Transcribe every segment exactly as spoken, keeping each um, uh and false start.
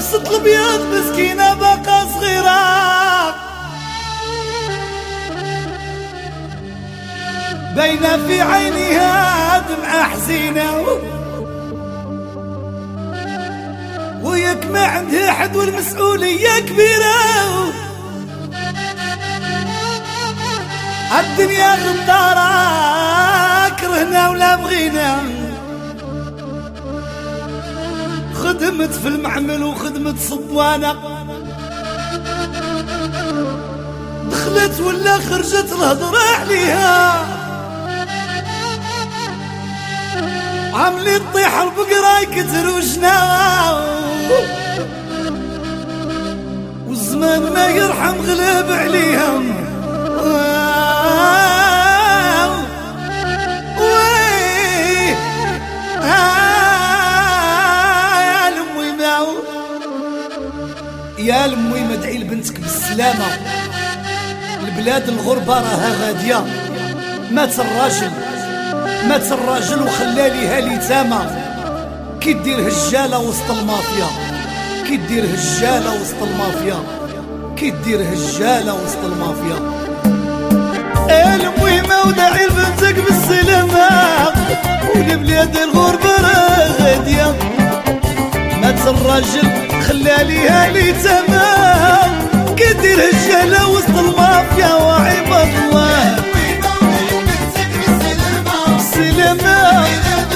وابسط البيض مسكينة باقا صغيرة باينة في عينيها دمعة حزينة وياك ما عندها حد والمسؤولية كبيرة الدنيا غدارة كرهنا ولا بغينا خدمت في المعمل وخدمت صبوانة دخلت ولا خرجت الهضرة عليها عملي تطيح البقرة يكتر وجناها والزمان ما يرحم غلب عليها يا لمي مدعي لبنتك بالسلامة البلاد الغربة راها غادية مات الراجل مات الراجل وخلاليها اليتامى كي دير هجالة وسط المافيا كي دير هجالة وسط المافيا كي دير هجالة وسط المافيا المهم وداعي لبنتك بالسلامة والبلاد الغربة راها غادية مات الراجل خلاليها اليتامى كي دير هجالة وسط المافيا وعباد الله بالسلامة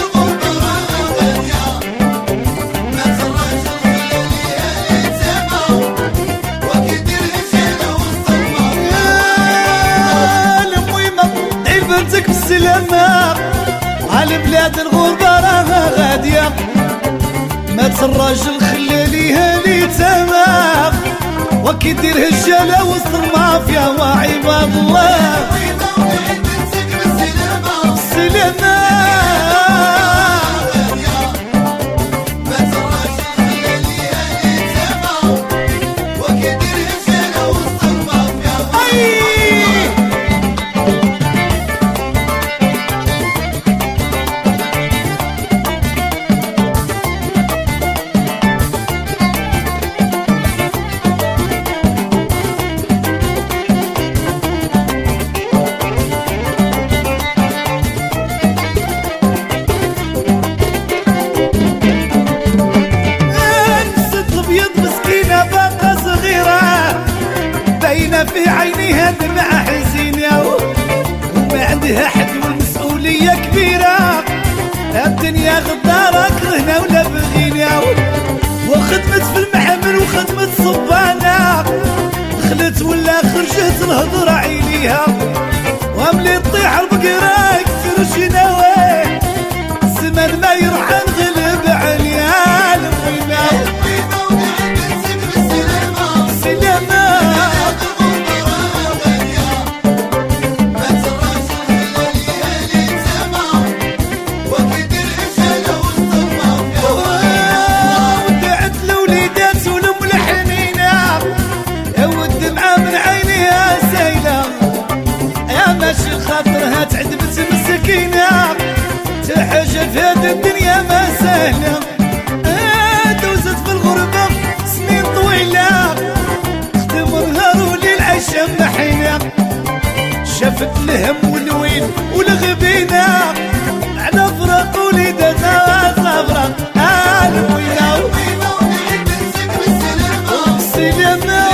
بالسلامة على بلاد الغربة راها غادية مات الراجل خلاليها اليتامى وكي دير هجالة وسط المافيا وعباد الله بالسلامة في عينيها دمعة حزينة وما عندها حد والمسؤولية كبيرة الدنيا غدارة كرهنا ولا بغينا وخدمت في المعمل وخدمت صبانة دخلت ولا خرجت الهضرة عينيها واملي تطيح البقرة يكسر شناوي الزمان ما يرحم غلب عليها الموينة خاطرها تعذبت مسكينة تحاجة في هذه الدنيا ما سهلة دوزت في الغربة سنين طويلة خدم نهار وليل عايشة محينة شافت الهم والويل والغبينة على فراق وليداتها صبرة الموينة بالسلامة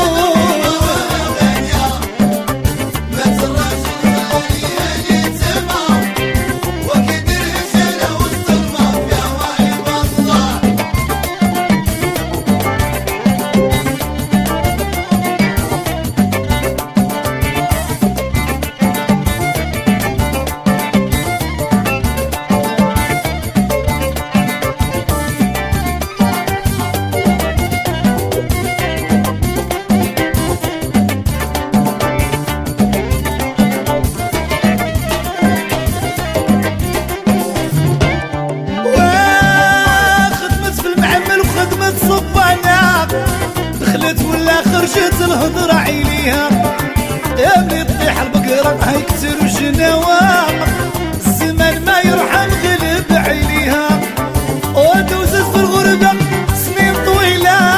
خرجت الهضرة عينيها يا بني تطيح البقرة هيكسر وجناوها الزمان ما يرحم غلب عليها ودوزت في الغربة سنين طويلة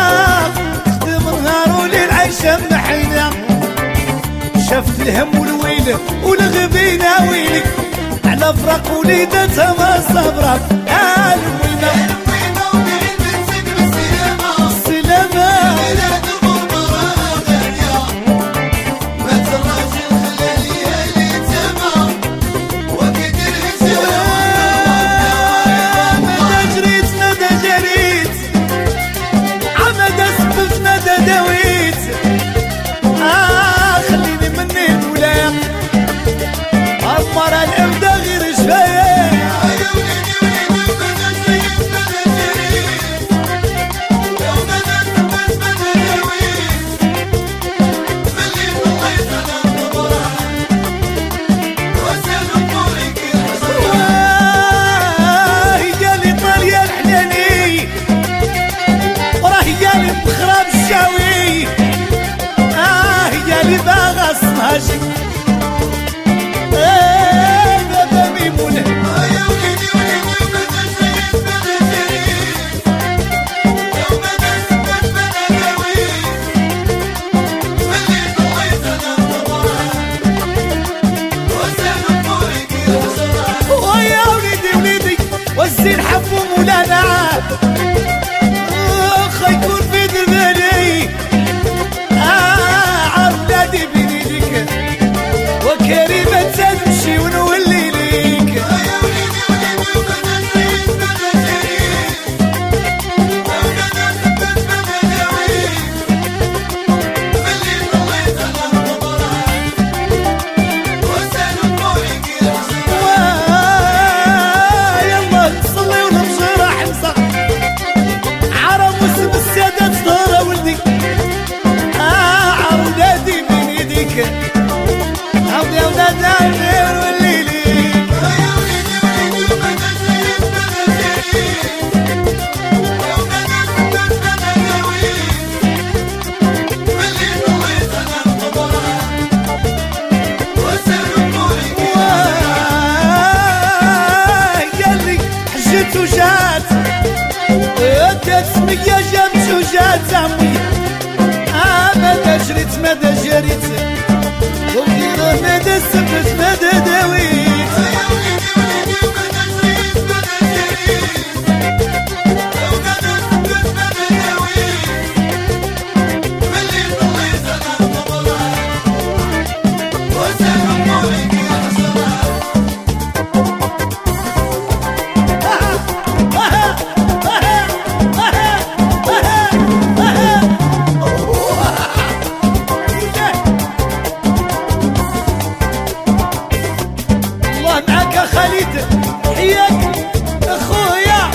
الهم والويل والغبينة ويلي على فراق وليدتها ما صبرت المهمة ماشي ايه بابا ميمونة يا وليدي وليدي وبدا شريف بدا شريف يوم انا سبت بدا ناوي ملي طليت انا الضباب وسام الطريق يا شراب ويا وليدي وليدي والزين حبوا مولانا اخ يكون في دبالي اه عرضاتي وكريمة تمشي ونولي ليك يا وليدي وليدي وبدا شريف بدا شريف وبدا سبت بدا ناوي ملي طليت انا الضباب وسام الطريق يا شباب يلا نصلي ونمشي راح نصح عرب واسم السادة صدورة ولدي اه عرضاتي بين يديك عودي ولاد عمير والليلي يا وليدي وليدي وبدا شريف بدا شريف وبدا سبت بدا ناوي ملي طليت انا الضباب وسام الطريق قال لي حجت وجات ادت سمية جمت وجات عمي اه مدى جريت مدى جريت مدى السبت مدى داويت يا وليدي وليدي وبدا شريف بدا شريف وبدا سبت بدا داويت ملي طليت انا الضباب وسام الطريق يا شباب خالد حياك اخويا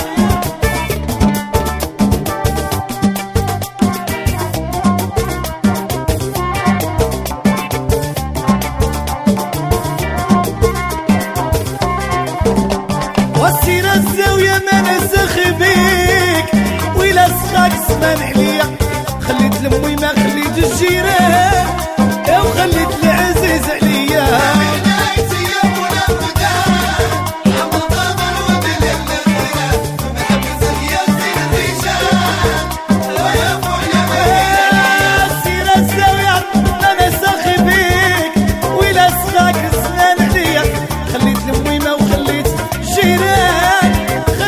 والسيرة الزاوية ما نسخ بيك ويلا سخاك سمان عليا خليت لمي ما خليت الجيران وخليت العزيز عليا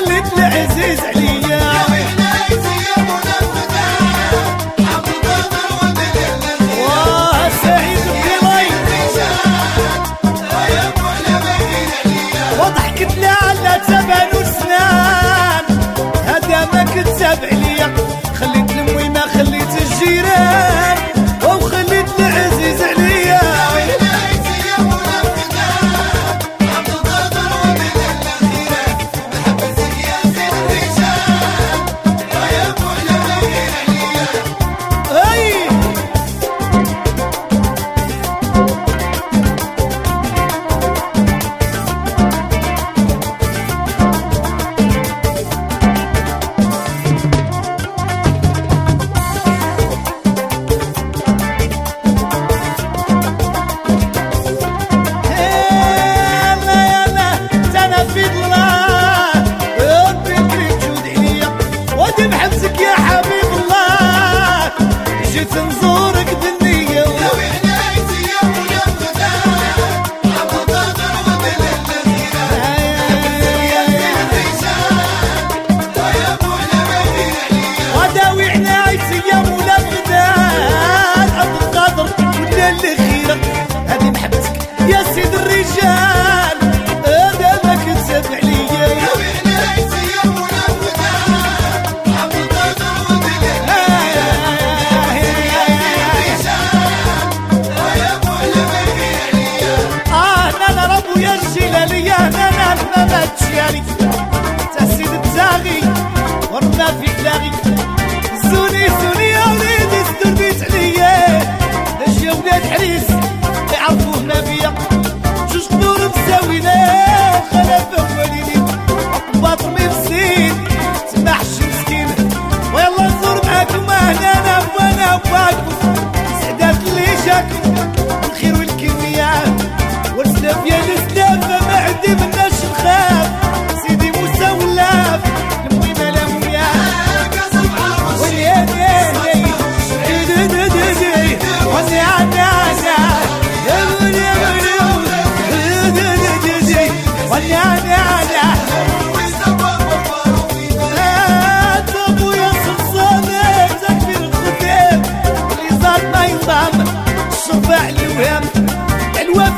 عزيز عليا يا ويلي يا منافقة عبد القادر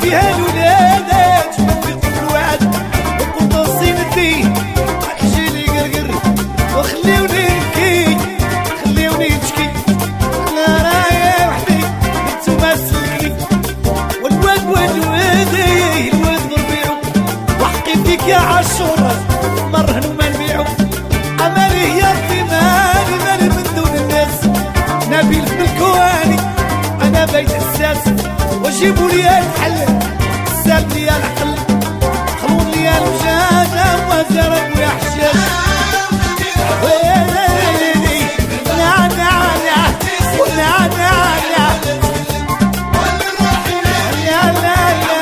فيها الولادات ما في طفل واحد وقنطاصين فيه حجيلي قرقر وخليوني نبكي خليوني نشكي انا رايح وحدي انتوما سلكني والواد واد وادي الواد نربيعو وحقي فيك يا عاشور مرهن وما نبيعو امالي يا ربي مالي مالي من دون الناس نبيل في الكواني انا بيت الساس وجيبوا لي الحل ساب لي العقل خلون لي الوجاجة وزرب ويا حشاش ويلي نا نا نا ونا نا نا لا لا لا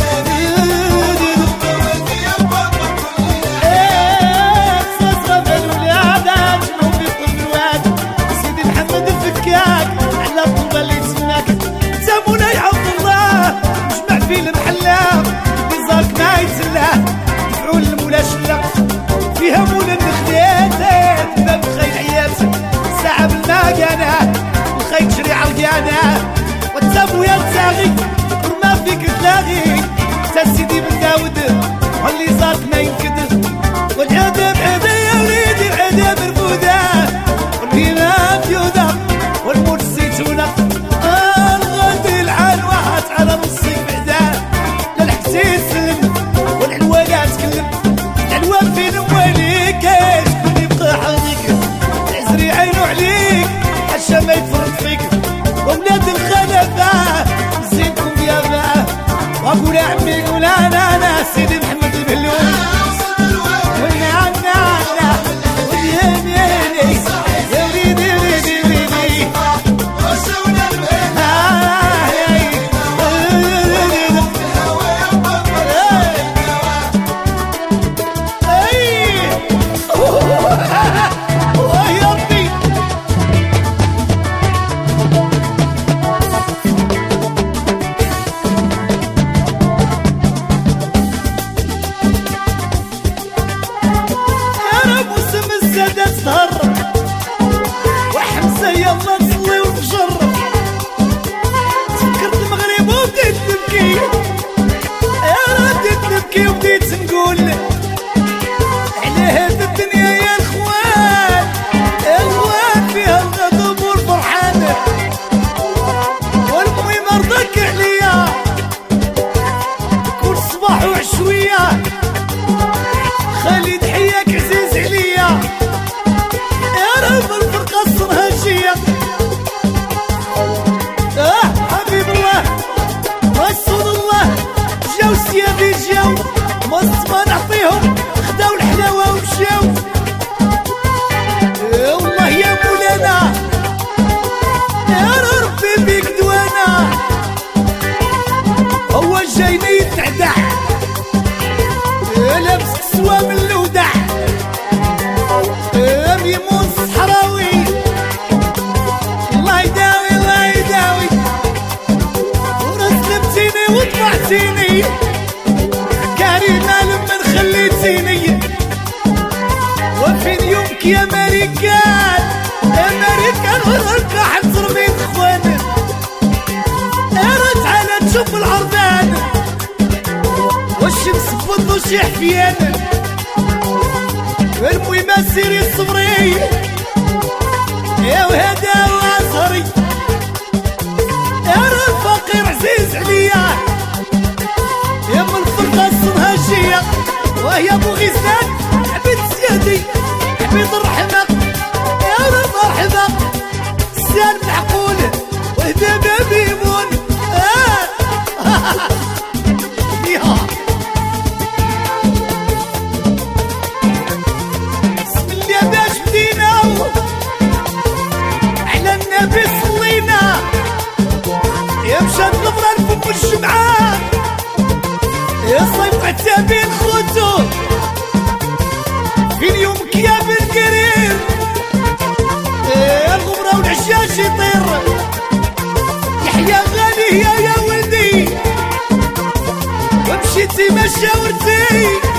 ايه تصرف الولاد اجمعوا في طب الواد سيدي محمد الفكاك على الطلبة اللي تسناك سامونا يا عبد الله مجمع في المحلة بيزاك ما يتسلاه دفعوا للمولا شلة فيها مولا النخلات باب خير عيات ساعة بالماكانة الخير تشري عالقانة وتسابو يا تساغي وما فيك تلاغي تا سيدي بن داود واللي زارك ما ينكد والعدم عدا يا وليدي العدم رفودة والبينا فيودا والموت الزيتونة الغد العنوات على نصي بعدا للحسين سلم والعلوانات تكلم العلوان فين مواليك شكون يبقى حاضيك العزري عينو عليك حشا ما يتفرط فيك وولاد الخلفاء زينكم يا باه واقول يا عمي قول انا انا سيدي محمد البلوم ونا انا انا ويني يا وليدي وليدي وليدي وحمزة يلا نصلي ونجرب تفكرت المغرب وبديت نبكي يا بديت نبكي وبديت نقول على هذا الدنيا يا الخوان الخوان فيها الغضب والفرحان والمهم رضاك عليا كل صباح وعشوية خلي ضحياك عزيز عليا يا رب الفرقة الصنهاجية اه حبيب الله رسول الله جاو سيادي جاو مص ما نعطيهم خداو الحلاوة ومشاو يا الله يا مولانا يا ربي بيك دوانا هو جايني يتعدع لابس كسوة من الودع ميمون الصحراوي الله يداوي الله يداوي ورسلمتيني وطلعتيني كريمة لما خليتيني وفين يومك يا امريكان امريكان ورقة حنصر بين اخوان انا تعالى تشوف العربان والشمس بفضل وشي حفيان المهم سيري الصبري يا وهدا وعصري يا الفقير عزيز عليا يا من الفرقة الصنهاجية وهي ابو غيسان عبيد سيادي عبيد الرحمة يا رب مرحبا السان معقول وهدا بابيمون آه يا على النبي صلينا يا مشات الفران فوق الجمعة يا صيف عتابين خوتو فين يومك يا بن كريم يا الغبرة والعشاش يطير يحيى غالي يا يا ولدي ومشيتي ما شاورتي